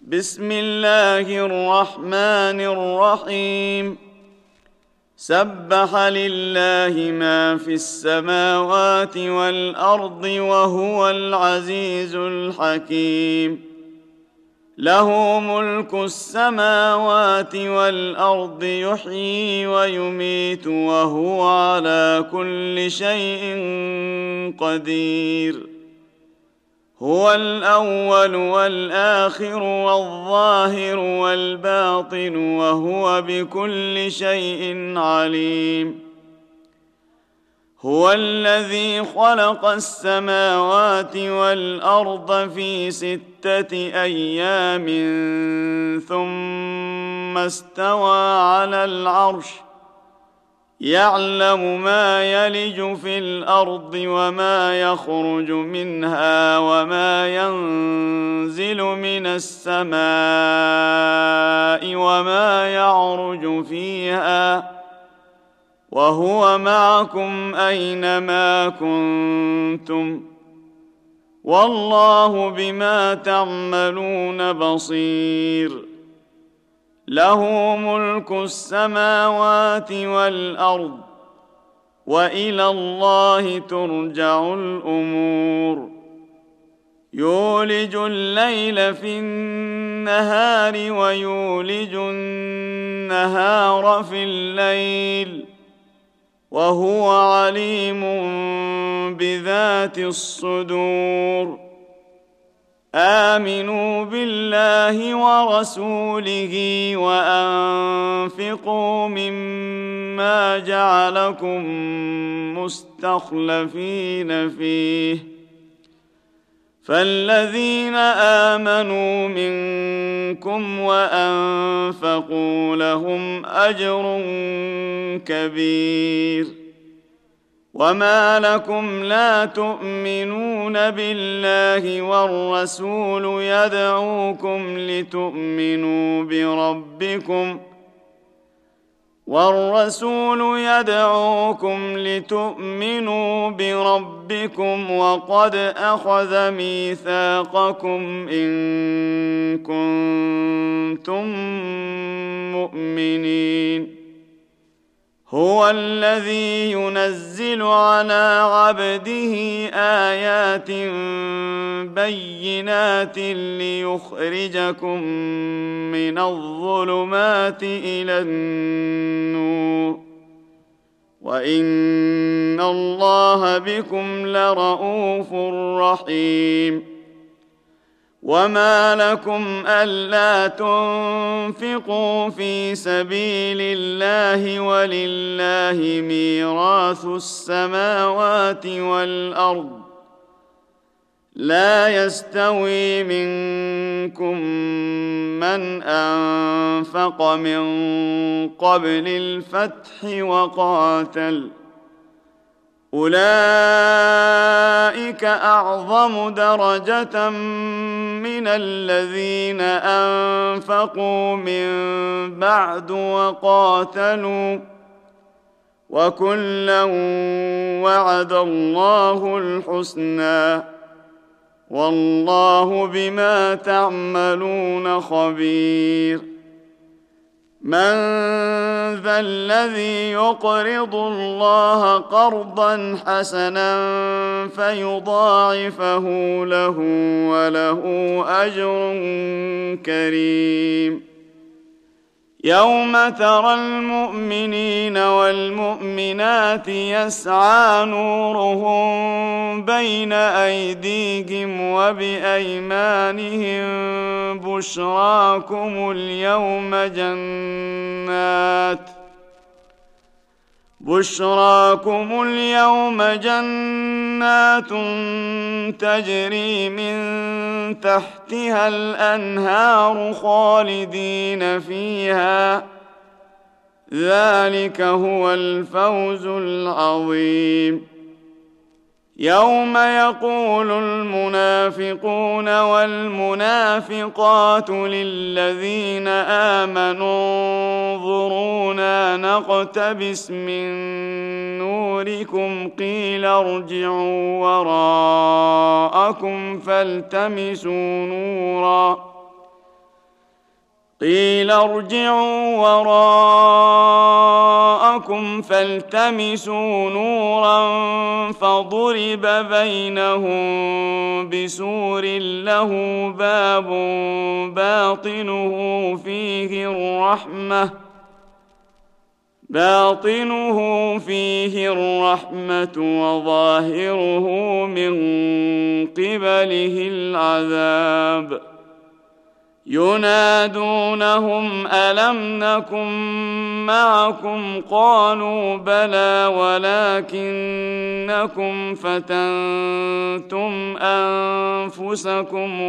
بسم الله الرحمن الرحيم. سبح لله ما في السماوات والأرض وهو العزيز الحكيم. له ملك السماوات والأرض، يحيي ويميت وهو على كل شيء قدير. هو الأول والآخر والظاهر والباطن وهو بكل شيء عليم. هو الذي خلق السماوات والأرض في 6 أيام ثم استوى على العرش، يعلم ما يلج في الأرض وما يخرج منها وما ينزل من السماء وما يعرج فيها، وهو معكم أينما كنتم، والله بما تعملون بصير. له ملك السماوات والأرض، وإلى الله ترجع الأمور. يولج الليل في النهار ويولج النهار في الليل، وهو عليم بذات الصدور. آمنوا بالله ورسوله وأنفقوا مما جعلكم مستخلفين فيه، فالذين آمنوا منكم وأنفقوا لهم أجر كبير. وما لكم لا تؤمنون بالله والرسول يدعوكم لتؤمنوا بربكم وقد أخذ ميثاقكم إن كنتم مؤمنين. هو الذي ينزل على عبده آيات بينات ليخرجكم من الظلمات إلى النور، وإن الله بكم لرءوف رحيم. وما لكم ألا تنفقوا في سبيل الله ولله ميراث السماوات والأرض، لا يستوي منكم من أنفق من قبل الفتح وقاتل، أولئك أعظم درجة من الذين أنفقوا من بعد وقاتلوا، وكلا وعد الله الحسنى، والله بما تعملون خبير. من ذا الذي يقرض الله قرضا حسنا فيضاعفه له وله أجر كريم؟ يوم ترى المؤمنين والمؤمنات يسعى نورهم بين أيديهم وبأيمانهم، بشراكم اليوم جنات تجري من تحتها الأنهار خالدين فيها، ذلك هو الفوز العظيم. يوم يقول المنافقون والمنافقات للذين آمنوا انظرونا نقتبس من نوركم قيل ارجعوا وراءكم فالتمسوا نورا قيل ارجعوا وراءكم فالتمسوا نورا فضرب بينهم بسور له باب باطنه فيه الرحمة وظاهره من قبله العذاب ينادونهم ألم نكن معكم قالوا بلى ولكنكم فتنتم أنفسكم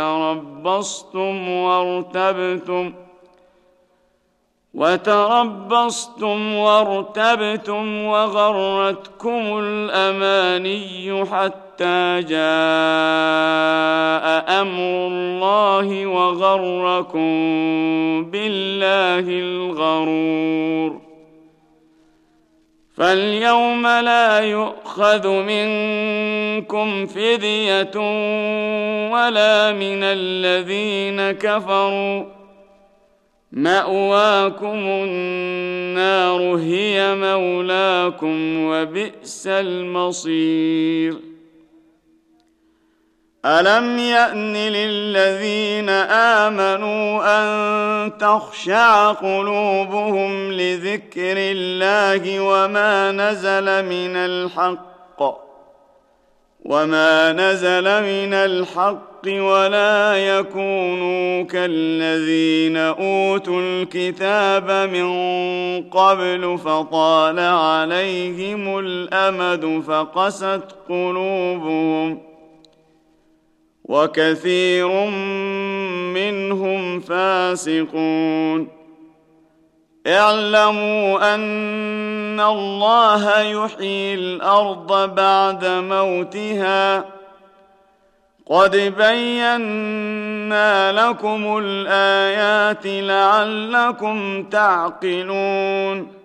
وتربصتم وارتبتم وغرتكم الأماني حتى جاء أمر الله وغركم بالله الغرور فاليوم لا يؤخذ منكم فدية ولا من الذين كفروا مأواكم النار هي مولاكم وبئس المصير ألم يأن للذين آمنوا أن تخشع قلوبهم لذكر الله وما نزل من الحق ولا يكونوا كالذين أوتوا الكتاب من قبل فطال عليهم الأمد فقست قلوبهم وكثير منهم فاسقون اعلموا أن الله يحيي الأرض بعد موتها قد بينا لكم الآيات لعلكم تعقلون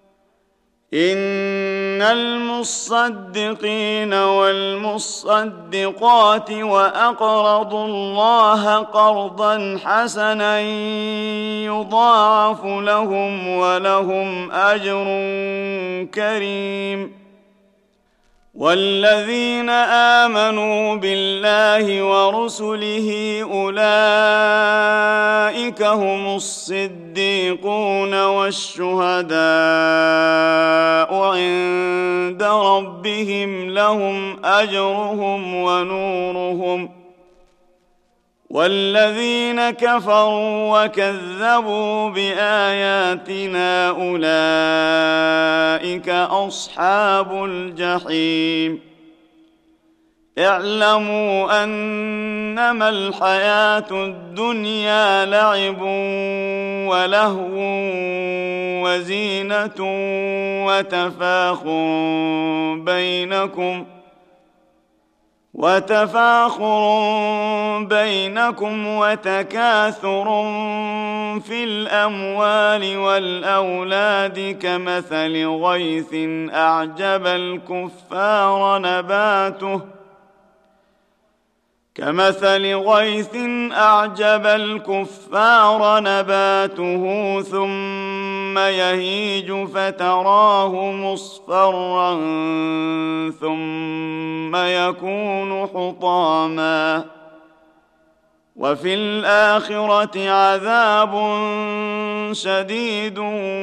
إن المصدقين والمصدقات وأقرضوا الله قرضا حسنا يضاعف لهم ولهم أجر كريم والذين آمنوا بالله ورسله أولئك هم الصديقون والشهداء عند ربهم لهم أجرهم ونورهم والذين كفروا وكذبوا بآياتنا أولئك أصحاب الجحيم اعلموا أنما الحياة الدنيا لعب ولهو وزينة وتفاخر بينكم وتكاثر في الأموال والأولاد كمثل غيث أعجب الكفار نباته ثم يهيج فتراه مصفرا ثم يكون حطاما وفي الآخرة عذاب شديد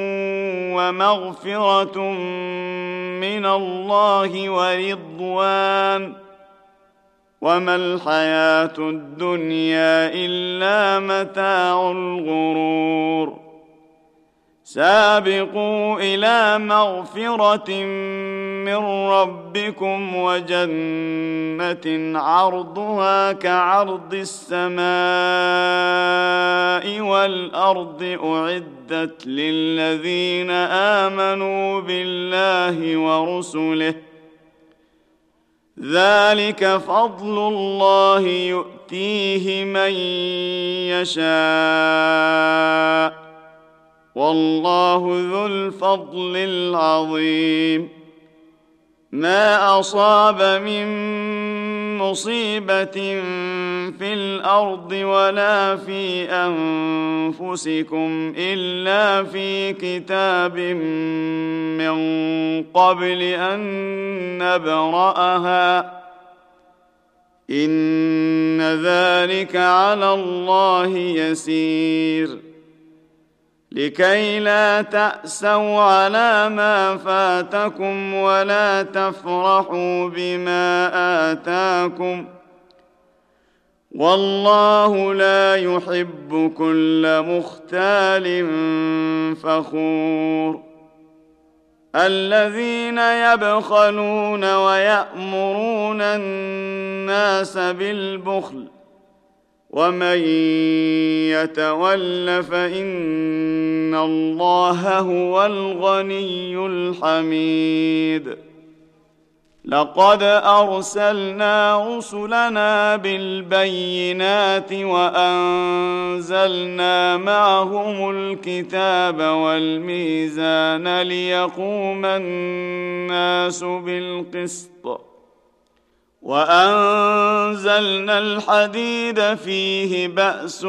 ومغفرة من الله ورضوان وما الحياة الدنيا إلا متاع الغرور سابقوا إلى مغفرة من ربكم وجنة عرضها كعرض السماء والأرض أعدت للذين آمنوا بالله ورسله ذلك فضل الله يؤتيه من يشاء والله ذو الفضل العظيم ما أصاب من مصيبة في الأرض ولا في أنفسكم إلا في كتاب من قبل أن نبرأها إن ذلك على الله يسير لكي لا تأسوا على ما فاتكم ولا تفرحوا بما آتاكم والله لا يحب كل مختال فخور الذين يبخلون ويأمرون الناس بالبخل ومن يتول فإن الله هو الغني الحميد لقد أرسلنا رسلنا بالبينات وأنزلنا معهم الكتاب والميزان ليقوم الناس بالقسط وأنزلنا الحديد فيه بأس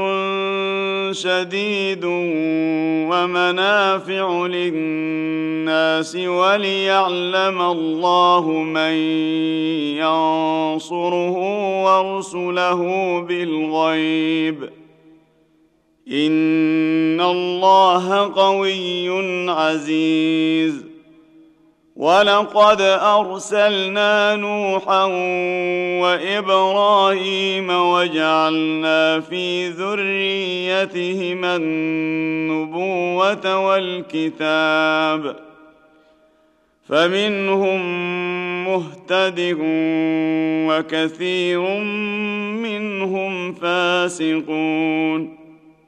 شديد ومنافع للناس وليعلم الله من ينصره ورسله بالغيب إن الله قوي عزيز ولقد أرسلنا نوحا وإبراهيم وجعلنا في ذريتهما النبوة والكتاب فمنهم مهتد وكثير منهم فاسقون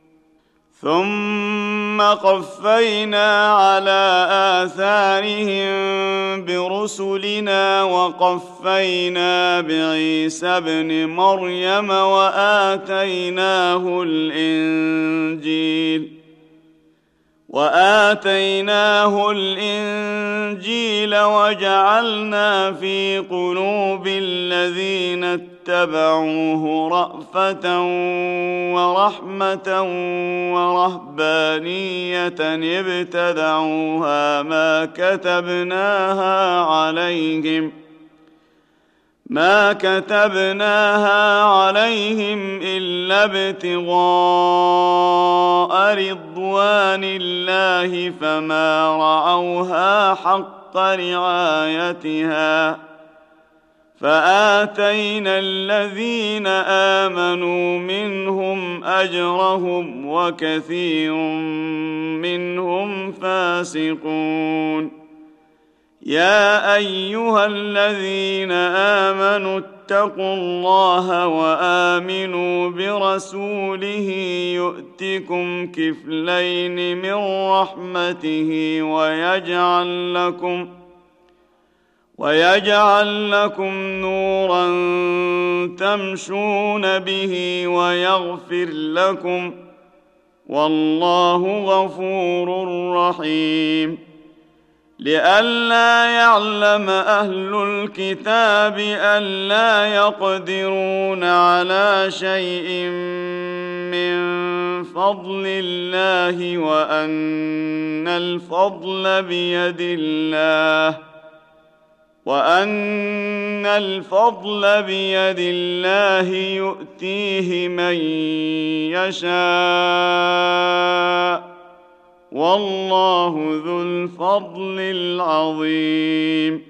ثم قفينا على آثارهم برسلنا وقفينا بعيسى ابن مريم وآتيناه الإنجيل وجعلنا في قلوب الذين اتبعوه رأفة ورحمة ورهبانية ابتدعوها ما كتبناها عليهم إلا ابتغاء رضوان الله فما رعوها حق رعايتها فآتينا الذين آمنوا منهم أجرهم وكثير منهم فاسقون يا أيها الذين آمنوا اتقوا الله وآمنوا برسوله يؤتكم كفلين من رحمته ويجعل لكم نورا تمشون به ويغفر لكم والله غفور رحيم لئلا يعلم أهل الكتاب ألا يقدرون على شيء من فضل الله وأن الفضل بيد الله يؤتيه من يشاء والله ذو الفضل العظيم